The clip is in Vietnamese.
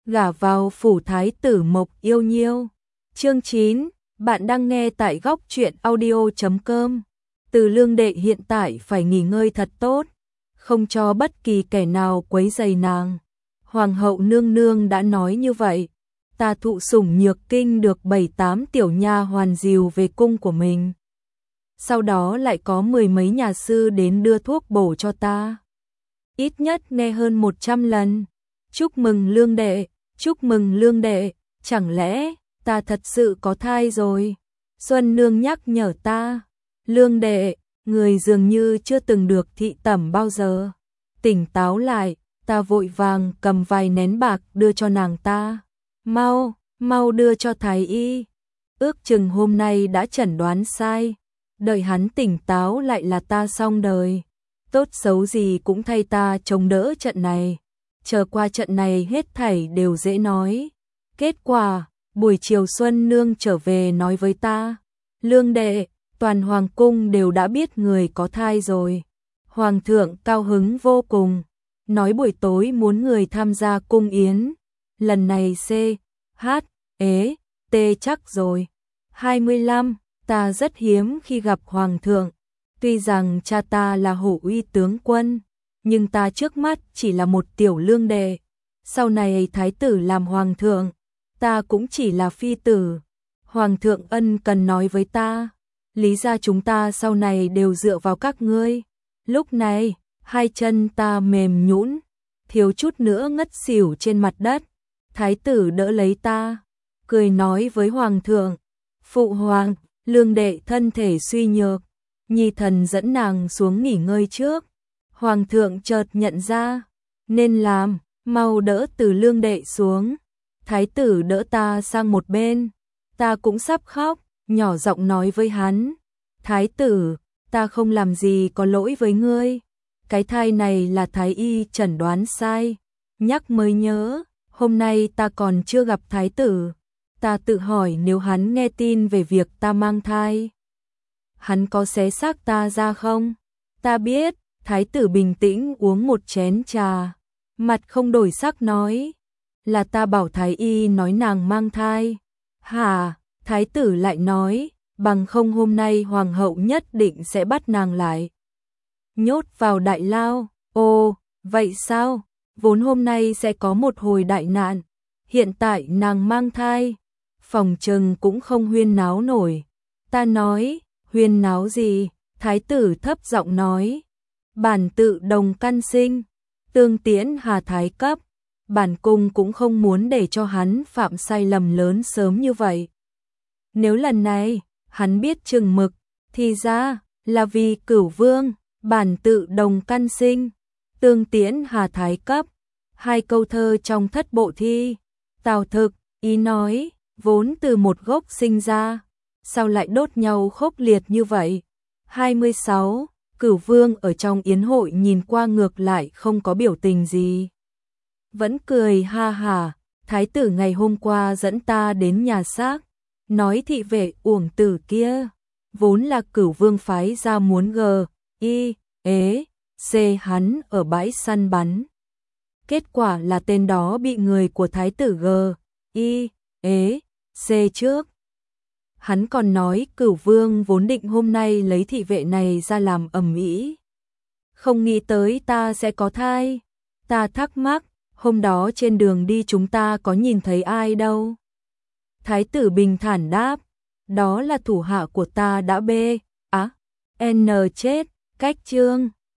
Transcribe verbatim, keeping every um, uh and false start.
gả vào phủ thái tử Mộc Yêu Nhiêu. Chương chín, bạn đang nghe tại góc truyện audio chấm com. Từ Lương đệ hiện tại phải nghỉ ngơi thật tốt, không cho bất kỳ kẻ nào quấy rầy nàng. Hoàng hậu nương nương đã nói như vậy, ta thụ sủng nhược kinh được bảy tám tiểu nha hoàn dìu về cung của mình. Sau đó lại có mười mấy nhà sư đến đưa thuốc bổ cho ta. Ít nhất nghe hơn một trăm lần. Chúc mừng Lương đệ, chúc mừng Lương đệ, chẳng lẽ ta thật sự có thai rồi? Xuân nương nhắc nhở ta. Lương đệ, người dường như chưa từng được thị tẩm bao giờ. Tỉnh táo lại, ta vội vàng cầm vài nén bạc đưa cho nàng ta. Mau, mau đưa cho thái y. Ước chừng hôm nay đã chẩn đoán sai. Đợi hắn tỉnh táo lại là ta xong đời. Tốt xấu gì cũng thay ta chống đỡ trận này. Chờ qua trận này hết thảy đều dễ nói. Kết quả, buổi chiều Xuân nương trở về nói với ta. Lương đệ, toàn hoàng cung đều đã biết người có thai rồi. Hoàng thượng cao hứng vô cùng, nói buổi tối muốn người tham gia cung yến. Lần này C, H, ế, T chắc rồi. hai mươi lăm, ta rất hiếm khi gặp hoàng thượng. Tuy rằng cha ta là hổ uy tướng quân, nhưng ta trước mắt chỉ là một tiểu lương đệ. Sau này thái tử làm hoàng thượng, ta cũng chỉ là phi tử. Hoàng thượng ân cần nói với ta, lý ra chúng ta sau này đều dựa vào các ngươi. Lúc này, hai chân ta mềm nhũn, thiếu chút nữa ngất xỉu trên mặt đất. Thái tử đỡ lấy ta, cười nói với hoàng thượng, phụ hoàng, lương đệ thân thể suy nhược, nhi thần dẫn nàng xuống nghỉ ngơi trước. Hoàng thượng chợt nhận ra, nên làm, mau đỡ từ lương đệ xuống. Thái tử đỡ ta sang một bên, ta cũng sắp khóc, nhỏ giọng nói với hắn, thái tử, ta không làm gì có lỗi với ngươi. Cái thai này là thái y chẩn đoán sai. Nhắc mới nhớ, hôm nay ta còn chưa gặp thái tử. Ta tự hỏi nếu hắn nghe tin về việc ta mang thai, hắn có xé xác ta ra không? Ta biết, thái tử bình tĩnh uống một chén trà, mặt không đổi sắc nói, là ta bảo thái y nói nàng mang thai. Hả? Thái tử lại nói, bằng không hôm nay hoàng hậu nhất định sẽ bắt nàng lại, nhốt vào đại lao. Ồ, vậy sao? Vốn hôm nay sẽ có một hồi đại nạn, hiện tại nàng mang thai, phòng trừng cũng không huyên náo nổi. Ta nói, huyên náo gì? Thái tử thấp giọng nói, bản tự đồng căn sinh, tương tiễn hà thái cấp. Bản cung cũng không muốn để cho hắn phạm sai lầm lớn sớm như vậy. Nếu lần này, hắn biết chừng mực, thì ra là vì cửu vương, bản tự đồng căn sinh, tương tiễn hà thái cấp. Hai câu thơ trong thất bộ thi. Tào Thực, ý nói, vốn từ một gốc sinh ra, sao lại đốt nhau khốc liệt như vậy? hai mươi sáu, Cửu vương ở trong yến hội nhìn qua ngược lại không có biểu tình gì. Vẫn cười ha hả, thái tử ngày hôm qua dẫn ta đến nhà xác, nói thị vệ uổng tử kia, vốn là cửu vương phái ra muốn gờ, y, ế, c hắn ở bãi săn bắn. Kết quả là tên đó bị người của thái tử gờ, y, ế, c trước. Hắn còn nói cửu vương vốn định hôm nay lấy thị vệ này ra làm ầm ĩ. Không nghĩ tới ta sẽ có thai. Ta thắc mắc, hôm đó trên đường đi chúng ta có nhìn thấy ai đâu. Thái tử bình thản đáp, đó là thủ hạ của ta đã bê, á, n chết, cách chương.